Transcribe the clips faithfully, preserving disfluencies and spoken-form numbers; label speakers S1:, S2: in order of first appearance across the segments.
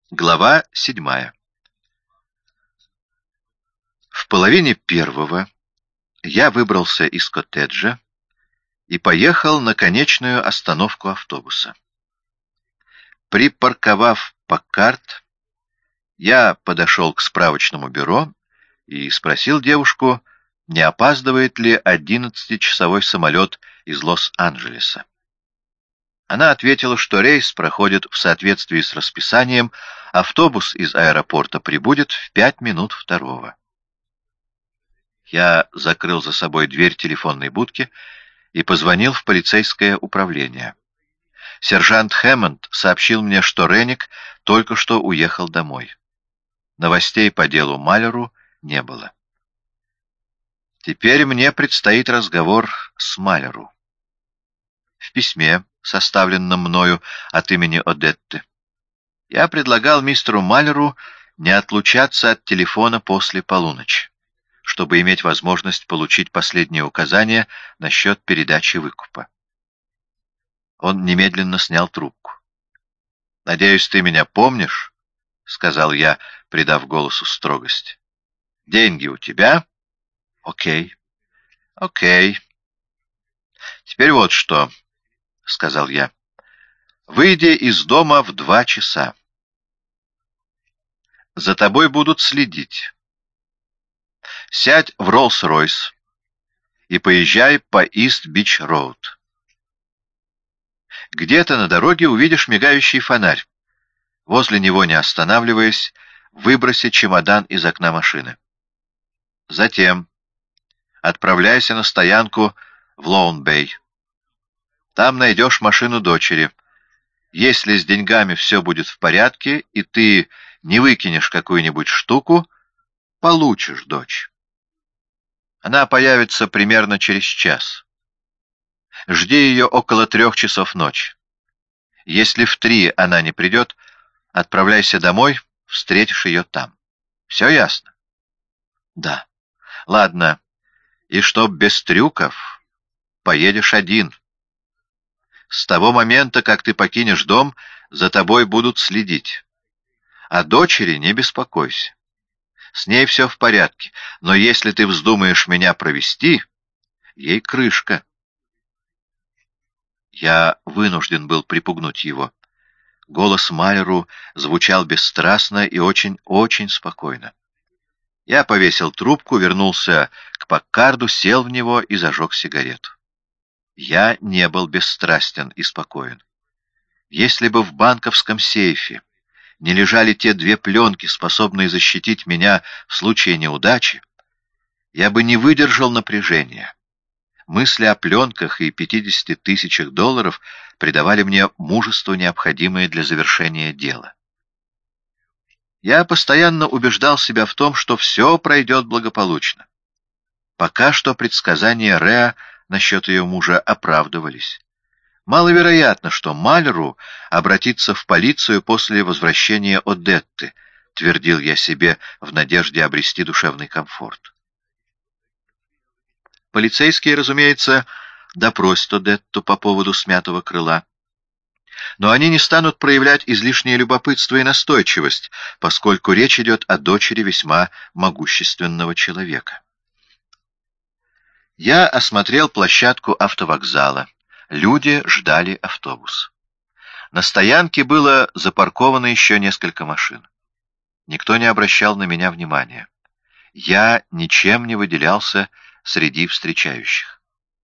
S1: Глава седьмая. В половине первого я выбрался из коттеджа и поехал на конечную остановку автобуса. Припарковав Паккард, я подошел к справочному бюро и спросил девушку, не опаздывает ли одиннадцатичасовой самолет из Лос-Анджелеса. Она ответила, что рейс проходит в соответствии с расписанием, автобус из аэропорта прибудет в пять минут второго. Я закрыл за собой дверь телефонной будки и позвонил в полицейское управление. Сержант Хэммонд сообщил мне, что Ренник только что уехал домой. Новостей по делу Малеру не было. Теперь мне предстоит разговор с Малеру. В письме, составленном мною от имени Одетты, я предлагал мистеру Малеру не отлучаться от телефона после полуночи, чтобы иметь возможность получить последние указания насчет передачи выкупа. Он немедленно снял трубку. «Надеюсь, ты меня помнишь?» — сказал я, придав голосу строгость. «Деньги у тебя?» «Окей». «Окей. Теперь вот что», — сказал я. «Выйди из дома в два часа. За тобой будут следить. Сядь в Роллс-Ройс и поезжай по Ист-Бич-Роуд. Где-то на дороге увидишь мигающий фонарь. Возле него, не останавливаясь, выброси чемодан из окна машины. Затем отправляйся на стоянку в Лоун-Бэй. Там найдешь машину дочери. Если с деньгами все будет в порядке, и ты не выкинешь какую-нибудь штуку, получишь дочь. Она появится примерно через час. Жди ее около трех часов ночи. Если в три она не придет, отправляйся домой, встретишь ее там. Все ясно? Да. Ладно. И чтоб без трюков, поедешь один. С того момента, как ты покинешь дом, за тобой будут следить. О дочери не беспокойся. С ней все в порядке, но если ты вздумаешь меня провести, ей крышка. Я вынужден был припугнуть его. Голос Малеру звучал бесстрастно и очень-очень спокойно. Я повесил трубку, вернулся к Паккарду, сел в него и зажег сигарету. Я не был бесстрастен и спокоен. Если бы в банковском сейфе не лежали те две пленки, способные защитить меня в случае неудачи, я бы не выдержал напряжения. Мысли о пленках и пятидесяти тысячах долларов придавали мне мужество, необходимое для завершения дела. Я постоянно убеждал себя в том, что все пройдет благополучно. Пока что предсказания Реа насчет ее мужа оправдывались. Маловероятно, что Малеру обратится в полицию после возвращения Одетты, твердил я себе в надежде обрести душевный комфорт. Полицейские, разумеется, допросят Одетту по поводу смятого крыла. Но они не станут проявлять излишнее любопытство и настойчивость, поскольку речь идет о дочери весьма могущественного человека. Я осмотрел площадку автовокзала. Люди ждали автобус. На стоянке было запарковано еще несколько машин. Никто не обращал на меня внимания. Я ничем не выделялся среди встречающих.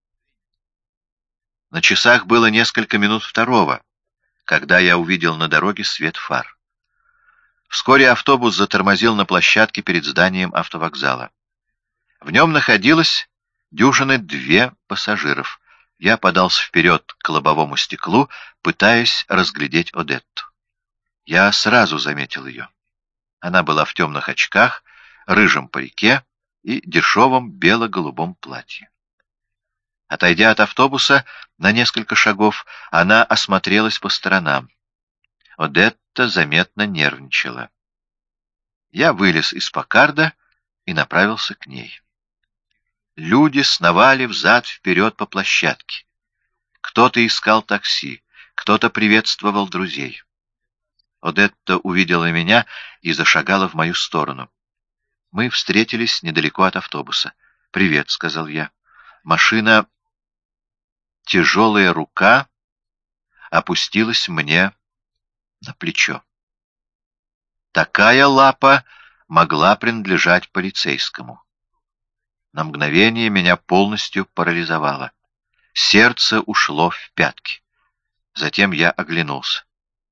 S1: На часах было несколько минут второго, когда я увидел на дороге свет фар. Вскоре автобус затормозил на площадке перед зданием автовокзала. В нем находилось дюжины две пассажиров. Я подался вперед к лобовому стеклу, пытаясь разглядеть Одетту. Я сразу заметил ее. Она была в темных очках, рыжем парике и дешевом бело-голубом платье. Отойдя от автобуса на несколько шагов, она осмотрелась по сторонам. Одетта заметно нервничала. Я вылез из Паккарда и направился к ней. Люди сновали взад-вперед по площадке. Кто-то искал такси, кто-то приветствовал друзей. Одетта увидела меня и зашагала в мою сторону. Мы встретились недалеко от автобуса. «Привет», — сказал я. Машина, тяжелая рука опустилась мне на плечо. Такая лапа могла принадлежать полицейскому. На мгновение меня полностью парализовало. Сердце ушло в пятки. Затем я оглянулся.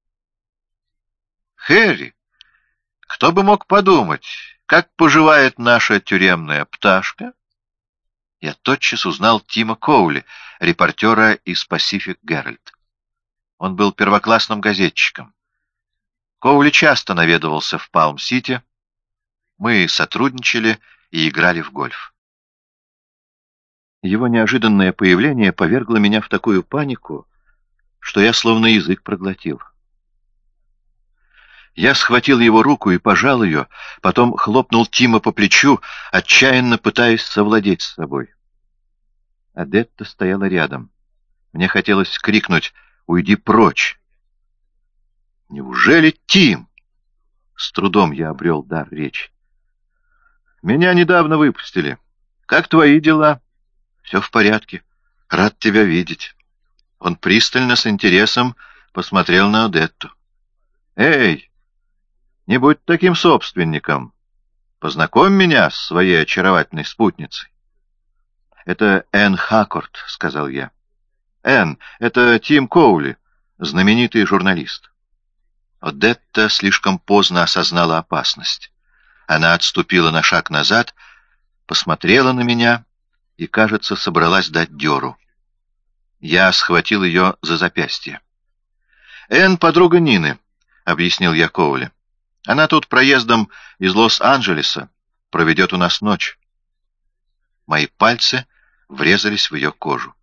S1: «Хэри, кто бы мог подумать, как поживает наша тюремная пташка?» Я тотчас узнал Тима Коули, репортера из Pacific Herald. Он был первоклассным газетчиком. Коули часто наведывался в Палм-Сити. Мы сотрудничали и играли в гольф. Его неожиданное появление повергло меня в такую панику, что я словно язык проглотил. Я схватил его руку и пожал ее, потом хлопнул Тима по плечу, отчаянно пытаясь совладеть с собой. Одетта стояла рядом. Мне хотелось крикнуть «Уйди прочь!» «Неужели Тим?» С трудом я обрел дар речи. «Меня недавно выпустили. Как твои дела?» «Все в порядке. Рад тебя видеть». Он пристально, с интересом посмотрел на Одетту. «Эй, не будь таким собственником. Познакомь меня с своей очаровательной спутницей». «Это Энн Хаккорд», — сказал я. «Энн, это Тим Коули, знаменитый журналист». Одетта слишком поздно осознала опасность. Она отступила на шаг назад, посмотрела на меня и, кажется, собралась дать дёру. Я схватил ее за запястье. «Энн — подруга Нины», — объяснил я Коули. «Она тут проездом из Лос-Анджелеса, проведет у нас ночь». Мои пальцы врезались в ее кожу.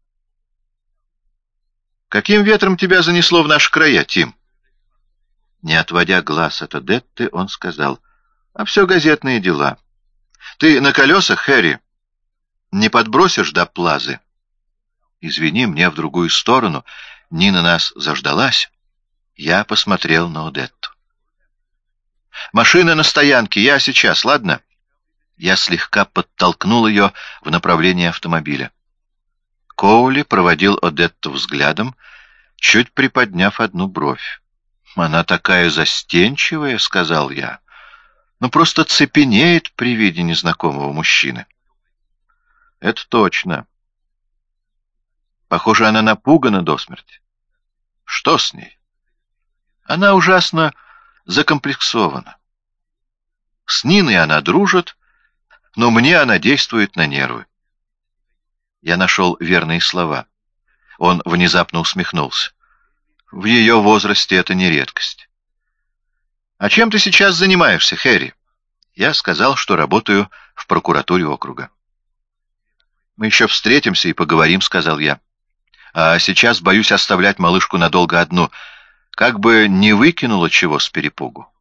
S1: «Каким ветром тебя занесло в наши края, Тим?» Не отводя глаз от Одетты, он сказал: «А все газетные дела. Ты на колесах, Хэри? Не подбросишь до Плазы?» «Извини, мне в другую сторону. Нина нас заждалась». Я посмотрел на Одетту. «Машина на стоянке, я сейчас, ладно?» Я слегка подтолкнул ее в направлении автомобиля. Коули проводил Одетту взглядом, чуть приподняв одну бровь. «Она такая застенчивая», — сказал я. «Ну, просто цепенеет при виде незнакомого мужчины». «Это точно. Похоже, она напугана до смерти». «Что с ней?» «Она ужасно закомплексована. С Ниной она дружит, но мне она действует на нервы». Я нашел верные слова. Он внезапно усмехнулся. В ее возрасте это не редкость. «А чем ты сейчас занимаешься, Хэри?» Я сказал, что работаю в прокуратуре округа. «Мы еще встретимся и поговорим», — сказал я. «А сейчас боюсь оставлять малышку надолго одну, как бы не выкинула чего с перепугу».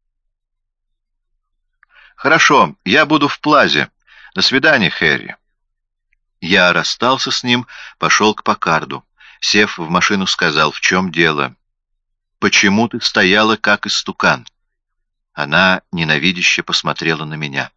S1: «Хорошо, я буду в Плазе. До свидания, Хэри». Я расстался с ним, пошел к Паккарду. Сев в машину, сказал: «В чем дело? Почему ты стояла, как истукан?» Она ненавидяще посмотрела на меня.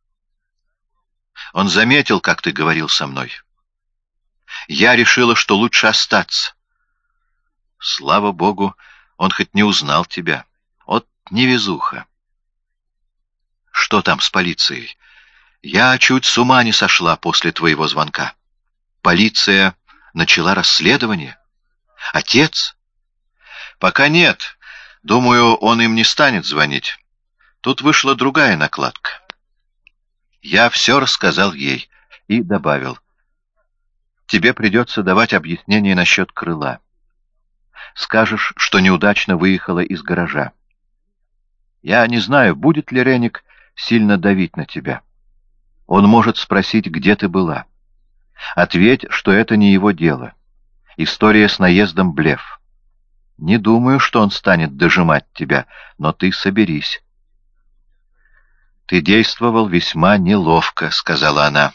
S1: «Он заметил, как ты говорил со мной. Я решила, что лучше остаться. Слава богу, он хоть не узнал тебя. Вот невезуха». «Что там с полицией? Я чуть с ума не сошла после твоего звонка. Полиция начала расследование? Отец?» «Пока нет. Думаю, он им не станет звонить. Тут вышла другая накладка». Я все рассказал ей и добавил: «Тебе придется давать объяснение насчет крыла. Скажешь, что неудачно выехала из гаража. Я не знаю, будет ли Ренник сильно давить на тебя. Он может спросить, где ты была. Ответь, что это не его дело. История с наездом — блеф. Не думаю, что он станет дожимать тебя, но ты соберись». «Ты действовал весьма неловко», — сказала она.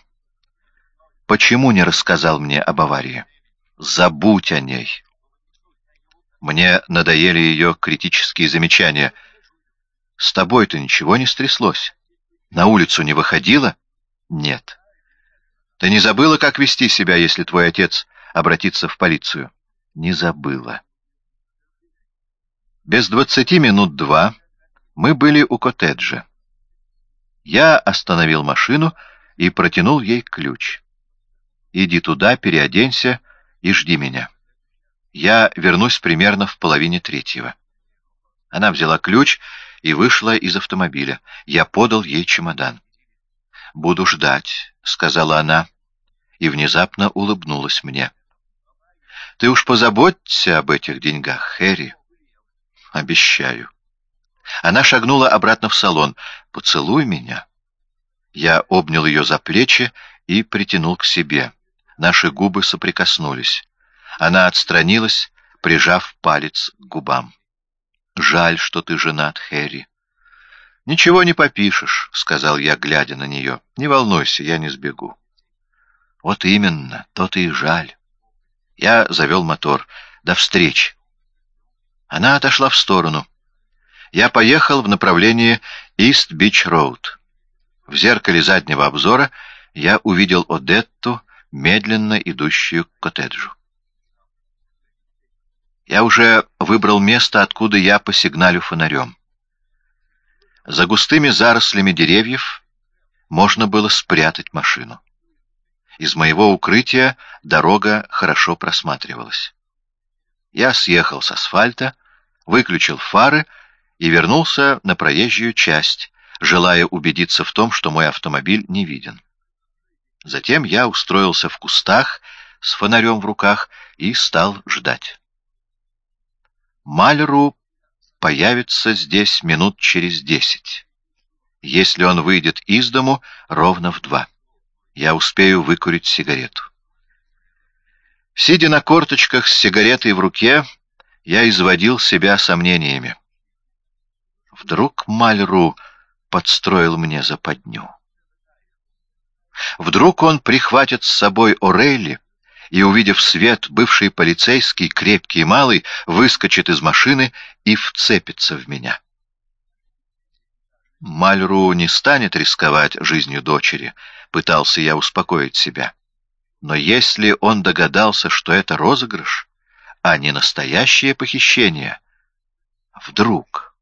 S1: «Почему не рассказал мне об аварии? Забудь о ней». Мне надоели ее критические замечания. «С тобой-то ничего не стряслось? На улицу не выходила?» «Нет». «Ты не забыла, как вести себя, если твой отец обратится в полицию?» «Не забыла». Без двадцати минут два мы были у коттеджа. Я остановил машину и протянул ей ключ. «Иди туда, переоденься и жди меня. Я вернусь примерно в половине третьего». Она взяла ключ и вышла из автомобиля. Я подал ей чемодан. «Буду ждать», — сказала она, и внезапно улыбнулась мне. «Ты уж позаботься об этих деньгах, Хэри». «Обещаю». Она шагнула обратно в салон. «Поцелуй меня». Я обнял ее за плечи и притянул к себе. Наши губы соприкоснулись. Она отстранилась, прижав палец к губам. «Жаль, что ты женат, Хэри». «Ничего не попишешь», — сказал я, глядя на нее. «Не волнуйся, я не сбегу». «Вот именно, то-то и жаль». Я завел мотор. «До встречи». Она отошла в сторону. Я поехал в направлении Ист-Бич-Роуд. В зеркале заднего обзора я увидел Одетту, медленно идущую к коттеджу. Я уже выбрал место, откуда я посигналю фонарем. За густыми зарослями деревьев можно было спрятать машину. Из моего укрытия дорога хорошо просматривалась. Я съехал с асфальта, выключил фары и вернулся на проезжую часть, желая убедиться в том, что мой автомобиль не виден. Затем я устроился в кустах с фонарем в руках и стал ждать. Мальру появится здесь минут через десять. Если он выйдет из дому ровно в два, я успею выкурить сигарету. Сидя на корточках с сигаретой в руке, я изводил себя сомнениями. Вдруг Мальру подстроил мне западню. Вдруг он прихватит с собой О'Рейли и, увидев свет, бывший полицейский, крепкий и малый, выскочит из машины и вцепится в меня. Мальру не станет рисковать жизнью дочери, пытался я успокоить себя. Но если он догадался, что это розыгрыш, а не настоящее похищение, вдруг...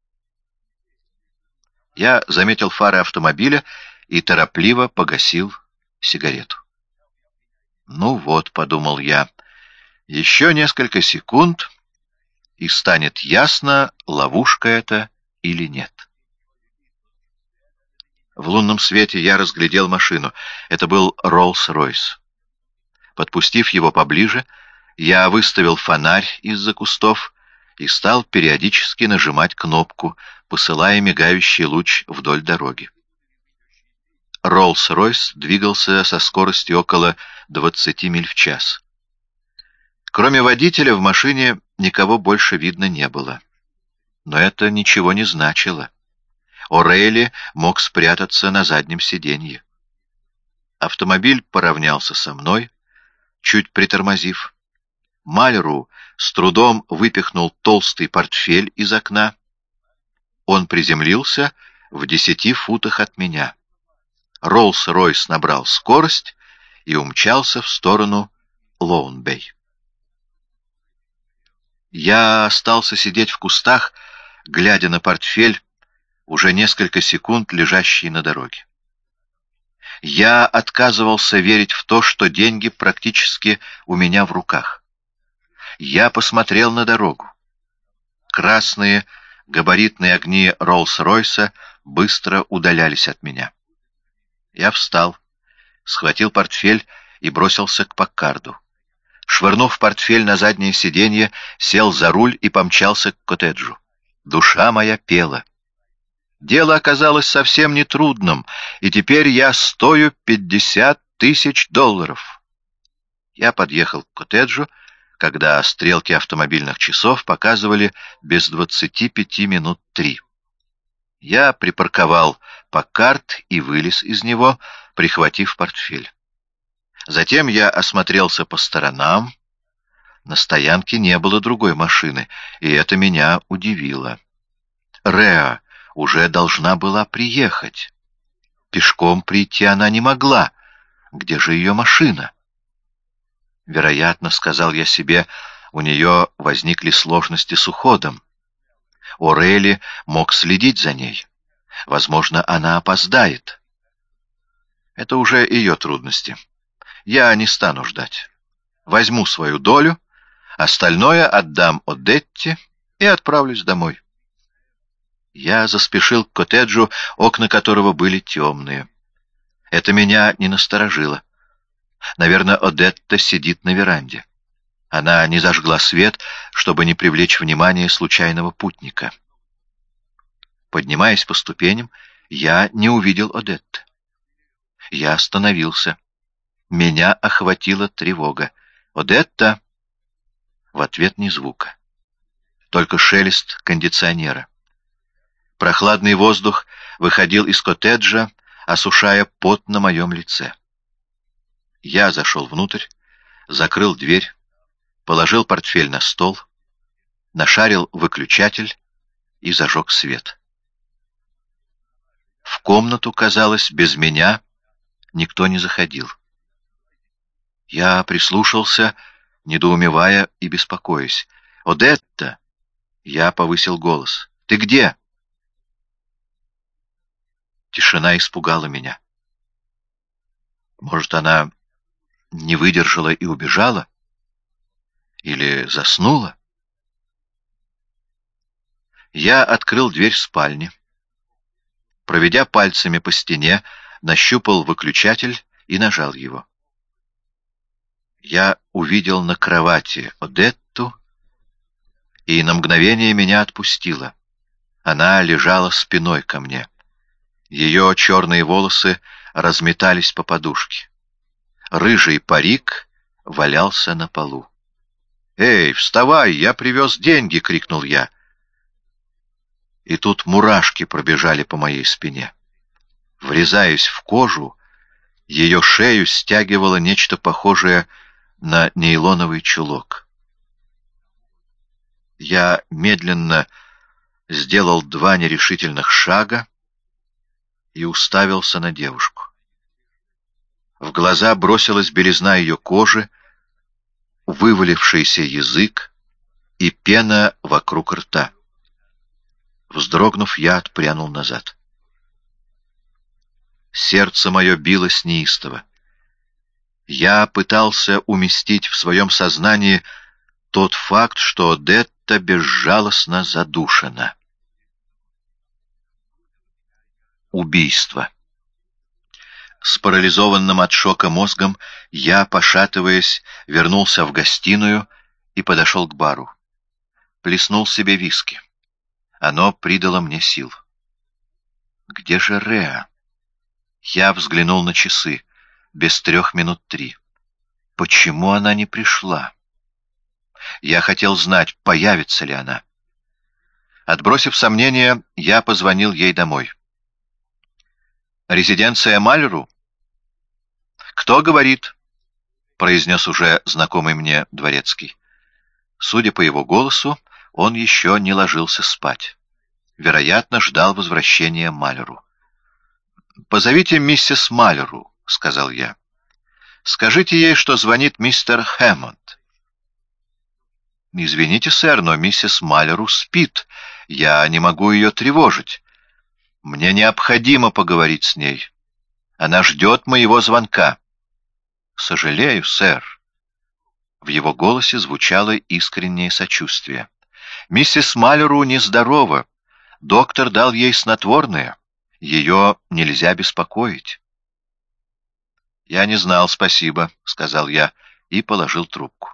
S1: Я заметил фары автомобиля и торопливо погасил сигарету. «Ну вот», — подумал я, — «еще несколько секунд, и станет ясно, ловушка это или нет». В лунном свете я разглядел машину. Это был Роллс-Ройс. Подпустив его поближе, я выставил фонарь из-за кустов и стал периодически нажимать кнопку, посылая мигающий луч вдоль дороги. Роллс-Ройс двигался со скоростью около двадцати миль в час. Кроме водителя в машине никого больше видно не было. Но это ничего не значило. О'Рейли мог спрятаться на заднем сиденье. Автомобиль поравнялся со мной, чуть притормозив. Мальру с трудом выпихнул толстый портфель из окна. Он приземлился в десяти футах от меня. Роллс-Ройс набрал скорость и умчался в сторону Лоун-Бэй. Я остался сидеть в кустах, глядя на портфель, уже несколько секунд лежащий на дороге. Я отказывался верить в то, что деньги практически у меня в руках. Я посмотрел на дорогу. Красные габаритные огни Роллс-Ройса быстро удалялись от меня. Я встал, схватил портфель и бросился к Паккарду. Швырнув портфель на заднее сиденье, сел за руль и помчался к коттеджу. Душа моя пела. Дело оказалось совсем нетрудным, и теперь я стою пятьдесят тысяч долларов. Я подъехал к коттеджу, когда стрелки автомобильных часов показывали без двадцати пяти минут три. Я припарковал Паккард и вылез из него, прихватив портфель. Затем я осмотрелся по сторонам. На стоянке не было другой машины, и это меня удивило. Реа уже должна была приехать. Пешком прийти она не могла. Где же ее машина? Вероятно, сказал я себе, у нее возникли сложности с уходом. Орели мог следить за ней. Возможно, она опоздает. Это уже ее трудности. Я не стану ждать. Возьму свою долю, остальное отдам Одетте и отправлюсь домой. Я заспешил к коттеджу, окна которого были темные. Это меня не насторожило. Наверное, Одетта сидит на веранде. Она не зажгла свет, чтобы не привлечь внимание случайного путника. Поднимаясь по ступеням, я не увидел Одетты. Я остановился. Меня охватила тревога. «Одетта!» В ответ ни звука. Только шелест кондиционера. Прохладный воздух выходил из коттеджа, осушая пот на моем лице. Я зашел внутрь, закрыл дверь, положил портфель на стол, нашарил выключатель и зажег свет. В комнату, казалось, без меня никто не заходил. Я прислушался, недоумевая и беспокоясь. «Одетта!» Я повысил голос. «Ты где?» Тишина испугала меня. Может, она не выдержала и убежала? Или заснула? Я открыл дверь спальни. Проведя пальцами по стене, нащупал выключатель и нажал его. Я увидел на кровати Одетту, и на мгновение меня отпустило. Она лежала спиной ко мне. Ее черные волосы разметались по подушке. Рыжий парик валялся на полу. «Эй, вставай, я привез деньги!» — крикнул я. И тут мурашки пробежали по моей спине. Врезаясь в кожу, ее шею стягивало нечто похожее на нейлоновый чулок. Я медленно сделал два нерешительных шага и уставился на девушку. В глаза бросилась белизна ее кожи, вывалившийся язык и пена вокруг рта. Вздрогнув, я отпрянул назад. Сердце мое билось неистово. Я пытался уместить в своем сознании тот факт, что Одетта безжалостно задушена. Убийство. С парализованным от шока мозгом я, пошатываясь, вернулся в гостиную и подошел к бару. Плеснул себе виски. Оно придало мне сил. Где же Реа? Я взглянул на часы. Без трех минут три. Почему она не пришла? Я хотел знать, появится ли она. Отбросив сомнения, я позвонил ей домой. «Резиденция Малеру?» «Кто говорит?» — произнес уже знакомый мне дворецкий. Судя по его голосу, он еще не ложился спать. Вероятно, ждал возвращения Малеру. «Позовите миссис Малеру», — сказал я. «Скажите ей, что звонит мистер Хэммонд». «Извините, сэр, но миссис Малеру спит. Я не могу ее тревожить. Мне необходимо поговорить с ней. Она ждет моего звонка». «Сожалею, сэр». В его голосе звучало искреннее сочувствие. «Миссис Малеру нездорова. Доктор дал ей снотворное. Ее нельзя беспокоить». «Я не знал, спасибо», — сказал я и положил трубку.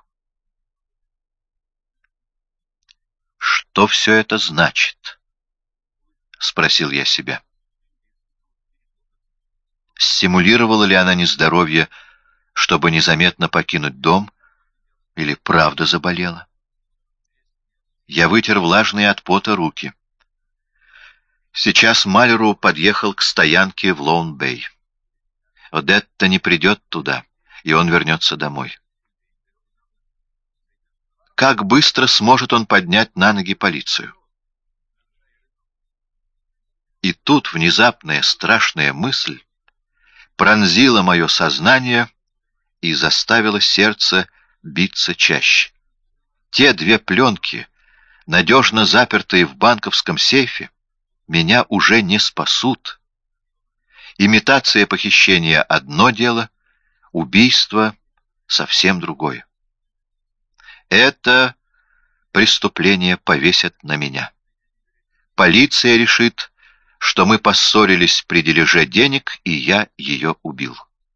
S1: «Что все это значит?» — спросил я себя. Симулировала ли она нездоровье, чтобы незаметно покинуть дом, или правда заболела? Я вытер влажные от пота руки. Сейчас Малеру подъехал к стоянке в Лоун-Бэй. Одетта не придет туда, и он вернется домой. как быстро сможет он поднять на ноги полицию. И тут внезапная страшная мысль пронзила мое сознание и заставила сердце биться чаще. Те две пленки, надежно запертые в банковском сейфе, меня уже не спасут. Имитация похищения — одно дело, убийство — совсем другое. Это преступление повесят на меня. Полиция решит, что мы поссорились при дележе денег, и я ее убил.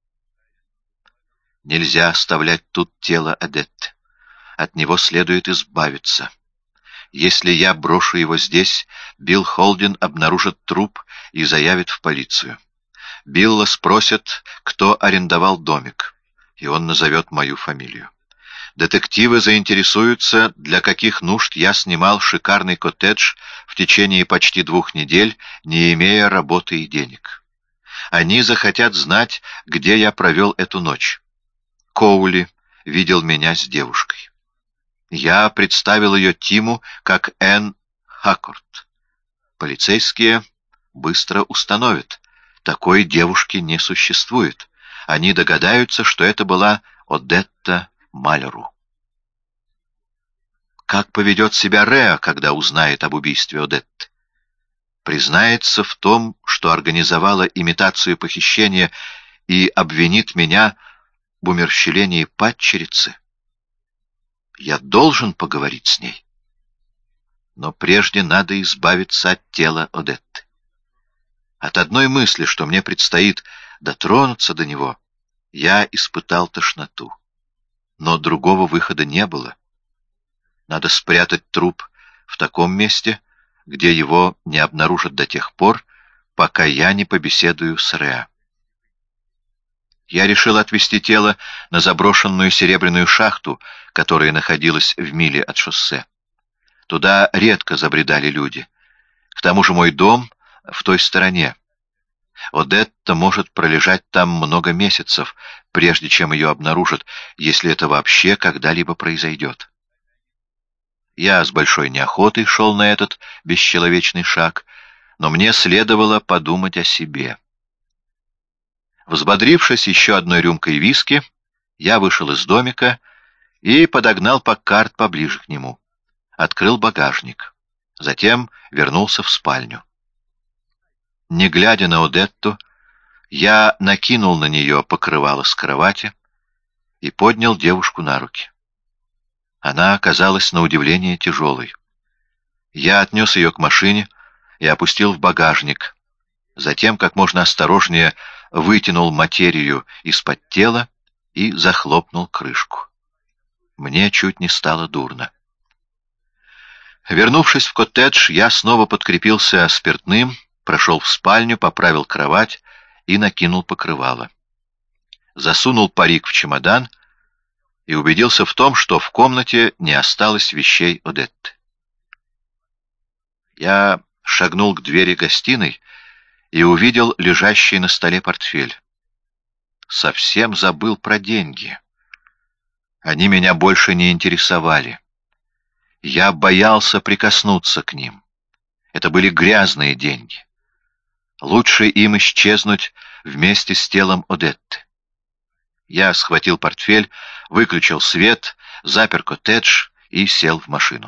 S1: Нельзя оставлять тут тело Одетты. От него следует избавиться. Если я брошу его здесь, Билл Холден обнаружит труп и заявит в полицию. Билла спросят, кто арендовал домик, и он назовет мою фамилию. Детективы заинтересуются, для каких нужд я снимал шикарный коттедж в течение почти двух недель, не имея работы и денег. Они захотят знать, где я провел эту ночь. Коули видел меня с девушкой. Я представил ее Тиму как Энн Хаккорд. Полицейские быстро установят, такой девушки не существует. Они догадаются, что это была Одетта Малеру. Как поведет себя Реа, когда узнает об убийстве Одетты? Признается в том, что организовала имитацию похищения, и обвинит меня в умерщвлении падчерицы? Я должен поговорить с ней. Но прежде надо избавиться от тела Одетты. От одной мысли, что мне предстоит дотронуться до него, я испытал тошноту. Но другого выхода не было. Надо спрятать труп в таком месте, где его не обнаружат до тех пор, пока я не побеседую с Реа. Я решил отвезти тело на заброшенную серебряную шахту, которая находилась в миле от шоссе. Туда редко забредали люди. К тому же мой дом в той стороне. Одетта может пролежать там много месяцев, прежде чем ее обнаружат, если это вообще когда-либо произойдет. Я с большой неохотой шел на этот бесчеловечный шаг, но мне следовало подумать о себе. Взбодрившись еще одной рюмкой виски, я вышел из домика и подогнал Паккард поближе к нему. Открыл багажник. Затем вернулся в спальню. Не глядя на Одетту, я накинул на нее покрывало с кровати и поднял девушку на руки. Она оказалась на удивление тяжелой. Я отнес ее к машине и опустил в багажник. Затем, как можно осторожнее, вытянул материю из-под тела и захлопнул крышку. Мне чуть не стало дурно. Вернувшись в коттедж, я снова подкрепился спиртным, прошел в спальню, поправил кровать и накинул покрывало. Засунул парик в чемодан и убедился в том, что в комнате не осталось вещей Одетты. Я шагнул к двери гостиной и увидел лежащий на столе портфель. Совсем забыл про деньги. Они меня больше не интересовали. Я боялся прикоснуться к ним. Это были грязные деньги. Лучше им исчезнуть вместе с телом Одетты. Я схватил портфель, выключил свет, запер коттедж и сел в машину.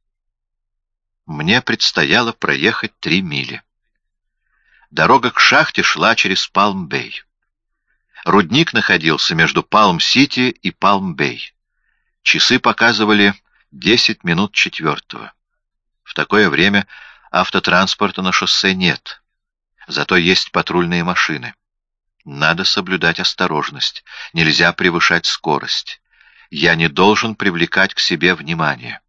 S1: Мне предстояло проехать три мили. Дорога к шахте шла через Палм-Бэй. Рудник находился между Палм-Сити и Палм-Бэй. Часы показывали десять минут четвертого. В такое время автотранспорта на шоссе нет. Зато есть патрульные машины. Надо соблюдать осторожность. Нельзя превышать скорость. Я не должен привлекать к себе внимание.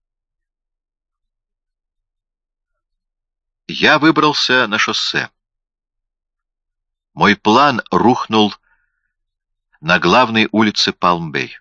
S1: Я выбрался на шоссе. Мой план рухнул на главной улице Палм-Бэй.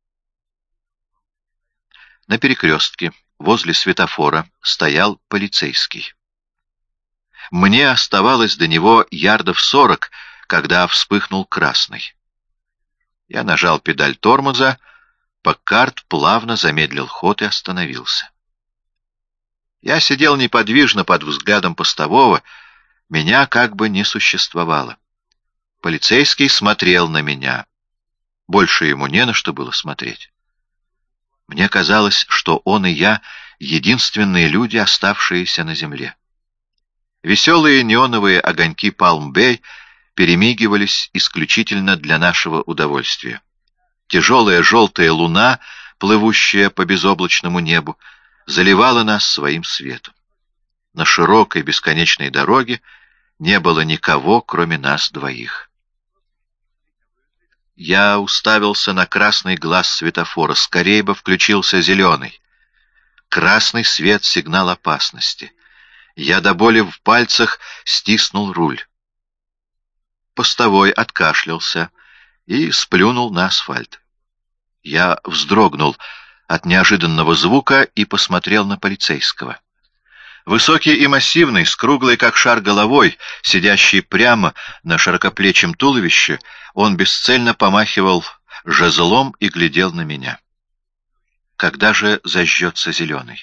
S1: На перекрестке, возле светофора, стоял полицейский. Мне оставалось до него ярдов сорок, когда вспыхнул красный. Я нажал педаль тормоза, Паккарт плавно замедлил ход и остановился. Я сидел неподвижно под взглядом постового, меня как бы не существовало. Полицейский смотрел на меня. Больше ему не на что было смотреть. Мне казалось, что он и я — единственные люди, оставшиеся на земле. Веселые неоновые огоньки Палм-Бэй перемигивались исключительно для нашего удовольствия. Тяжелая желтая луна, плывущая по безоблачному небу, заливала нас своим светом. На широкой бесконечной дороге не было никого, кроме нас двоих. Я уставился на красный глаз светофора. Скорей бы включился зеленый. Красный свет — сигнал опасности. Я до боли в пальцах стиснул руль. Постовой откашлялся и сплюнул на асфальт. Я вздрогнул от неожиданного звука и посмотрел на полицейского. Высокий и массивный, с круглой как шар головой, сидящий прямо на широкоплечьем туловище, он бесцельно помахивал жезлом и глядел на меня. Когда же зажжется зеленый?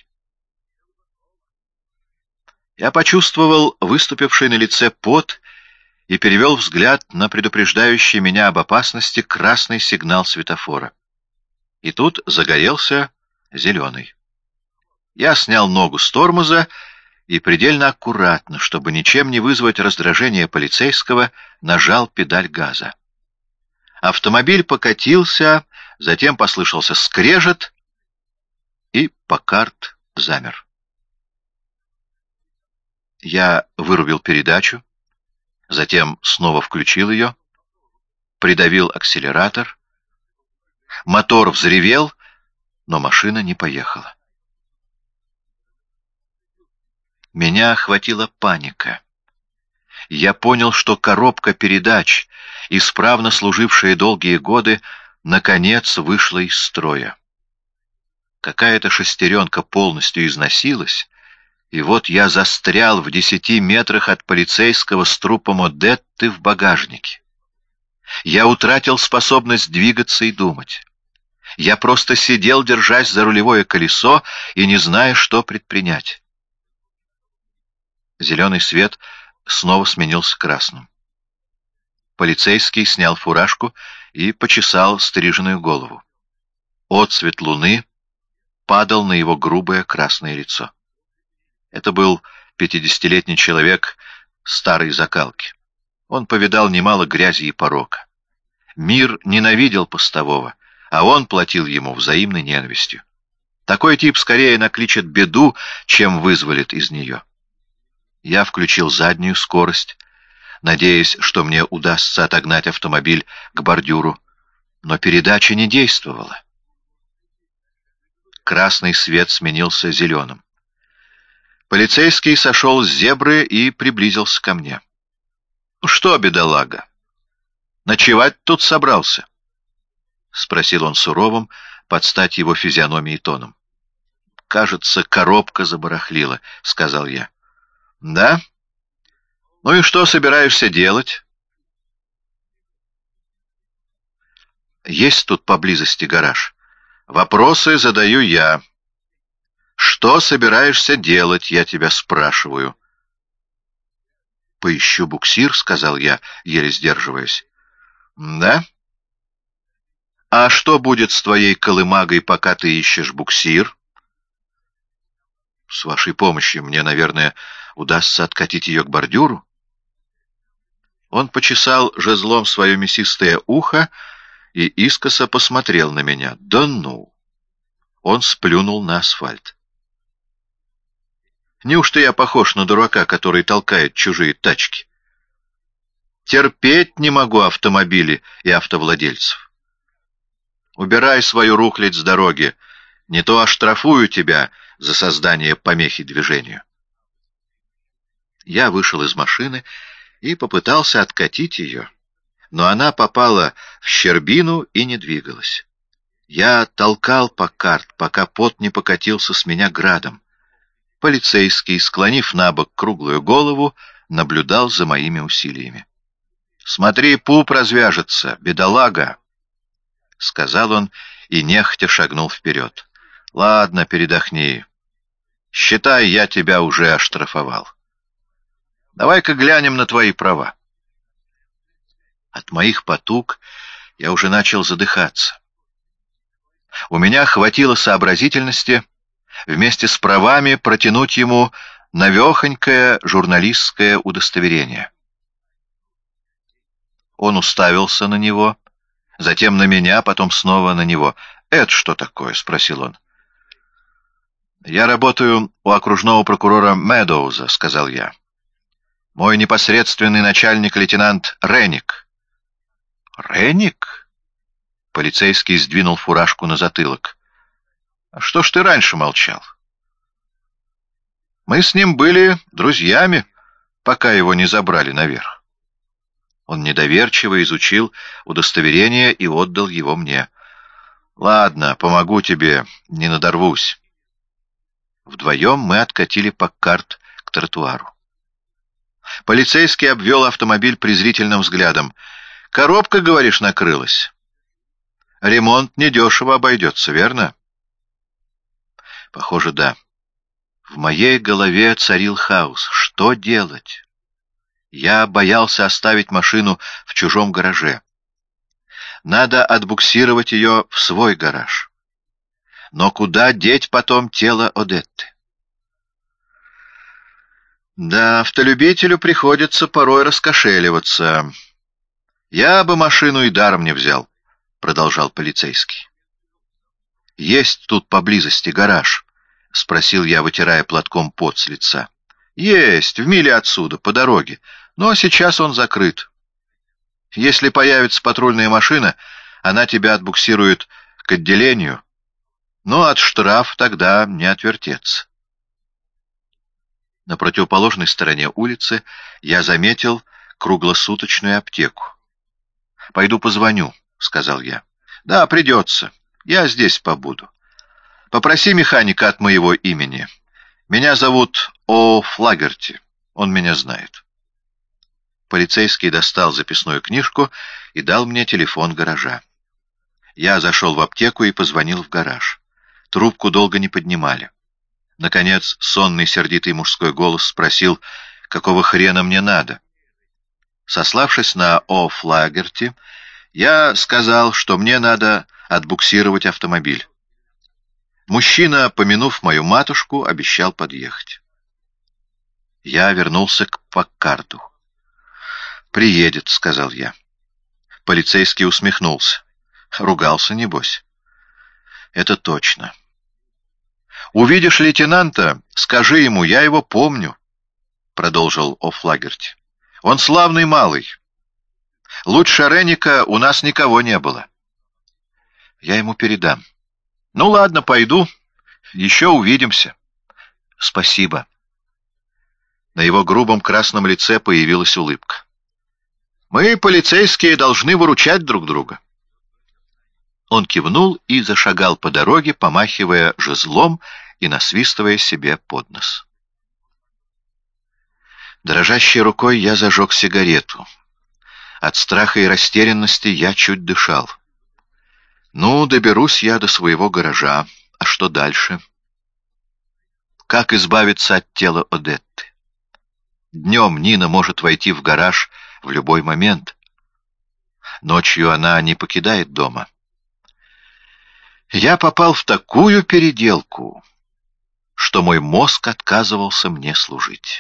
S1: Я почувствовал выступивший на лице пот и перевел взгляд на предупреждающий меня об опасности красный сигнал светофора. И тут загорелся зеленый. Я снял ногу с тормоза и предельно аккуратно, чтобы ничем не вызвать раздражение полицейского, нажал педаль газа. Автомобиль покатился, затем послышался скрежет, и Паккарт замер. Я вырубил передачу, затем снова включил ее, придавил акселератор. Мотор взревел, но машина не поехала. Меня охватила паника. Я понял, что коробка передач, исправно служившая долгие годы, наконец вышла из строя. Какая-то шестеренка полностью износилась, и вот я застрял в десяти метрах от полицейского с трупом Одетты в багажнике. Я утратил способность двигаться и думать. Я просто сидел, держась за рулевое колесо и не зная, что предпринять. Зеленый свет снова сменился красным. Полицейский снял фуражку и почесал стриженную голову. Отсвет луны падал на его грубое красное лицо. Это был пятидесятилетний человек старой закалки. Он повидал немало грязи и порока. Мир ненавидел постового, а он платил ему взаимной ненавистью. Такой тип скорее накличет беду, чем вызволит из нее. Я включил заднюю скорость, надеясь, что мне удастся отогнать автомобиль к бордюру, но передача не действовала. Красный свет сменился зеленым. Полицейский сошел с зебры и приблизился ко мне. — Ну что, бедолага, ночевать тут собрался? — спросил он суровым, под стать его физиономии тоном. — Кажется, коробка забарахлила, — сказал я. — Да? Ну и что собираешься делать? — Есть тут поблизости гараж. Вопросы задаю я. Что собираешься делать, я тебя спрашиваю? — Поищу буксир, — сказал я, еле сдерживаясь. — Да? — А что будет с твоей колымагой, пока ты ищешь буксир? — С вашей помощью мне, наверное, удастся откатить ее к бордюру. Он почесал жезлом свое мясистое ухо и искоса посмотрел на меня. Да ну! Он сплюнул на асфальт. Неужто я похож на дурака, который толкает чужие тачки? Терпеть не могу автомобили и автовладельцев. Убирай свою рухлядь с дороги, не то оштрафую тебя за создание помехи движению. Я вышел из машины и попытался откатить ее, но она попала в щербину и не двигалась. Я толкал Паккарт, пока пот не покатился с меня градом. Полицейский, склонив набок круглую голову, наблюдал за моими усилиями. — Смотри, пуп развяжется, бедолага! — сказал он и нехотя шагнул вперед. «Ладно, передохни. Считай, я тебя уже оштрафовал. Давай-ка глянем на твои права». От моих потуг я уже начал задыхаться. У меня хватило сообразительности вместе с правами протянуть ему навехонькое журналистское удостоверение. Он уставился на него, затем на меня, потом снова на него. «Это что такое?» — спросил он. «Я работаю у окружного прокурора Медоуза», — сказал я. «Мой непосредственный начальник лейтенант Ренник». «Ренник?» — полицейский сдвинул фуражку на затылок. «А что ж ты раньше молчал?» «Мы с ним были друзьями, пока его не забрали наверх». Он недоверчиво изучил удостоверение и отдал его мне. «Ладно, помогу тебе, не надорвусь». Вдвоем мы откатили Паккарт к тротуару. Полицейский обвел автомобиль презрительным взглядом. «Коробка, говоришь, накрылась? Ремонт недешево обойдется, верно?» «Похоже, да». В моей голове царил хаос. Что делать? Я боялся оставить машину в чужом гараже. Надо отбуксировать ее в свой гараж. Но куда деть потом тело Одетты? Да, автолюбителю приходится порой раскошеливаться. Я бы машину и даром не взял, — продолжал полицейский. Есть тут поблизости гараж? — спросил я, вытирая платком пот с лица. Есть, в миле отсюда, по дороге, но сейчас он закрыт. Если появится патрульная машина, она тебя отбуксирует к отделению, но от штраф тогда не отвертеться. На противоположной стороне улицы я заметил круглосуточную аптеку. «Пойду позвоню», — сказал я. «Да, придется. Я здесь побуду. Попроси механика от моего имени. Меня зовут О. Флагерти. Он меня знает». Полицейский достал записную книжку и дал мне телефон гаража. Я зашел в аптеку и позвонил в гараж. Трубку долго не поднимали. Наконец, сонный сердитый мужской голос спросил, какого хрена мне надо. Сославшись на О. Флагерти, я сказал, что мне надо отбуксировать автомобиль. Мужчина, помянув мою матушку, обещал подъехать. Я вернулся к Паккарту. «Приедет», — сказал я. Полицейский усмехнулся. Ругался, небось. «Это точно». «Увидишь лейтенанта, скажи ему, я его помню», — продолжил О'Флагерти. «Он славный малый. Лучше Ренника у нас никого не было». «Я ему передам». «Ну ладно, пойду. Еще увидимся». «Спасибо». На его грубом красном лице появилась улыбка. «Мы, полицейские, должны выручать друг друга». Он кивнул и зашагал по дороге, помахивая жезлом и насвистывая себе под нос. Дрожащей рукой я зажег сигарету. От страха и растерянности я чуть дышал. Ну, доберусь я до своего гаража. А что дальше? Как избавиться от тела Одетты? Днем Нина может войти в гараж в любой момент. Ночью она не покидает дома. Я попал в такую переделку, что мой мозг отказывался мне служить.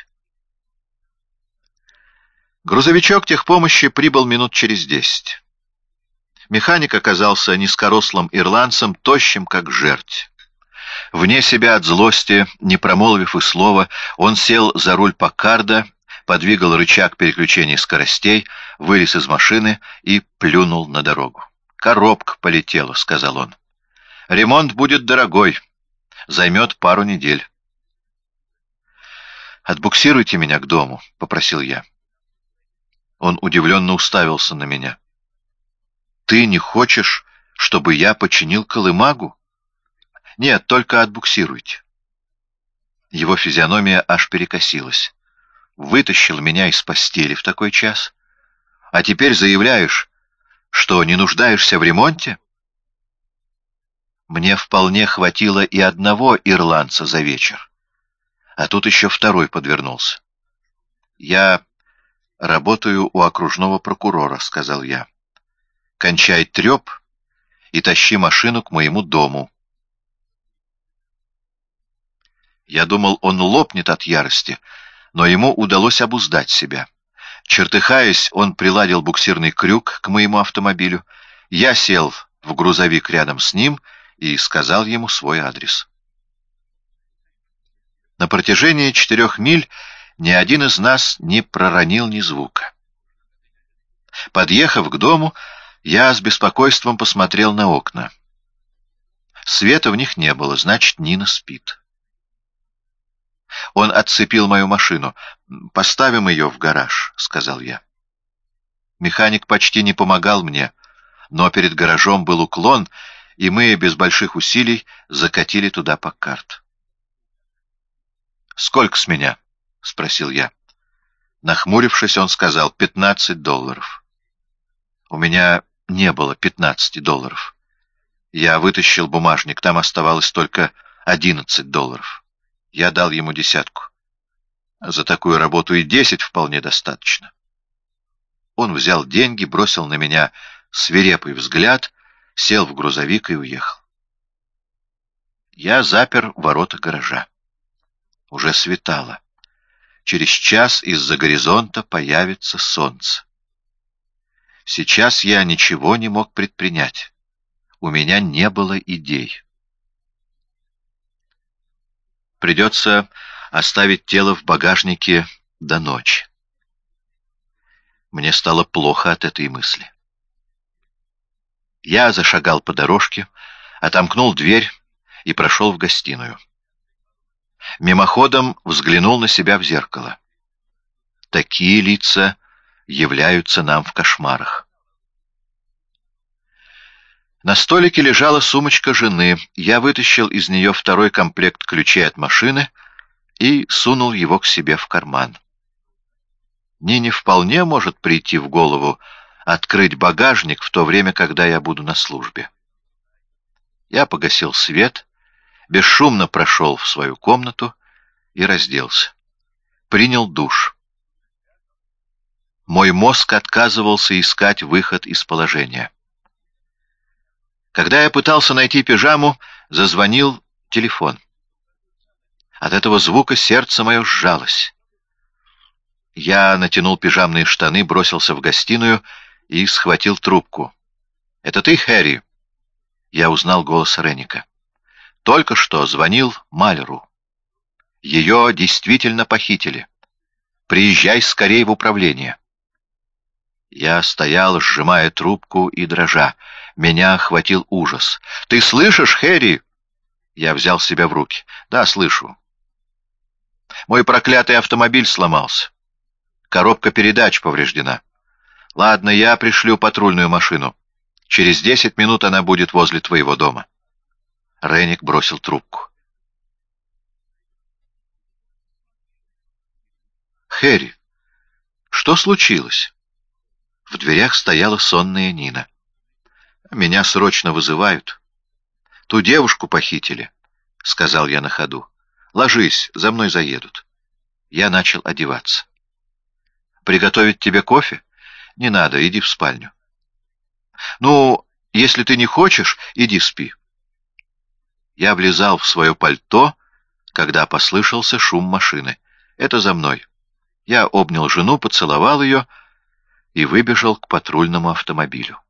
S1: Грузовичок техпомощи прибыл минут через десять. Механик оказался низкорослым ирландцем, тощим, как жерть. Вне себя от злости, не промолвив и слова, он сел за руль Паккарда, подвигал рычаг переключения скоростей, вылез из машины и плюнул на дорогу. «Коробка полетела», — сказал он. «Ремонт будет дорогой. Займет пару недель». «Отбуксируйте меня к дому», — попросил я. Он удивленно уставился на меня. «Ты не хочешь, чтобы я починил колымагу?» «Нет, только отбуксируйте». Его физиономия аж перекосилась. «Вытащил меня из постели в такой час? А теперь заявляешь, что не нуждаешься в ремонте?» Мне вполне хватило и одного ирландца за вечер, а тут еще второй подвернулся. «Я работаю у окружного прокурора», — сказал я. «Кончай треп и тащи машину к моему дому». Я думал, он лопнет от ярости, но ему удалось обуздать себя. Чертыхаясь, он приладил буксирный крюк к моему автомобилю. Я сел в грузовик рядом с ним и сказал ему свой адрес. На протяжении четырех миль ни один из нас не проронил ни звука. Подъехав к дому, я с беспокойством посмотрел на окна. Света в них не было, значит, Нина спит. Он отцепил мою машину. «Поставим ее в гараж», — сказал я. Механик почти не помогал мне, но перед гаражом был уклон, и мы без больших усилий закатили туда Паккарт. «Сколько с меня?» — спросил я. Нахмурившись, он сказал: «Пятнадцать долларов». У меня не было пятнадцати долларов. Я вытащил бумажник, там оставалось только одиннадцать долларов. Я дал ему десятку. За такую работу и десять вполне достаточно. Он взял деньги, бросил на меня свирепый взгляд, сел в грузовик и уехал. Я запер ворота гаража. Уже светало. Через час из-за горизонта появится солнце. Сейчас я ничего не мог предпринять. У меня не было идей. Придется оставить тело в багажнике до ночи. Мне стало плохо от этой мысли. Я зашагал по дорожке, отомкнул дверь и прошел в гостиную. Мимоходом взглянул на себя в зеркало. Такие лица являются нам в кошмарах. На столике лежала сумочка жены. Я вытащил из нее второй комплект ключей от машины и сунул его к себе в карман. Нине вполне может прийти в голову открыть багажник в то время, когда я буду на службе. Я погасил свет, бесшумно прошел в свою комнату и разделся. Принял душ. Мой мозг отказывался искать выход из положения. Когда я пытался найти пижаму, зазвонил телефон. От этого звука сердце мое сжалось. Я натянул пижамные штаны, бросился в гостиную и схватил трубку. «Это ты, Хэри?» Я узнал голос Ренника. Только что звонил Малеру. Ее действительно похитили. Приезжай скорее в управление. Я стоял, сжимая трубку и дрожа. Меня охватил ужас. «Ты слышишь, Хэри?» Я взял себя в руки. «Да, слышу. Мой проклятый автомобиль сломался. Коробка передач повреждена. Ладно, я пришлю патрульную машину. Через десять минут она будет возле твоего дома». Ренник бросил трубку. «Хэри, что случилось?» В дверях стояла сонная Нина. «Меня срочно вызывают. Ту девушку похитили», — сказал я на ходу. «Ложись, за мной заедут». Я начал одеваться. «Приготовить тебе кофе? Не надо, иди в спальню». «Ну, если ты не хочешь, иди спи». Я влезал в свое пальто, когда послышался шум машины. «Это за мной». Я обнял жену, поцеловал ее и выбежал к патрульному автомобилю.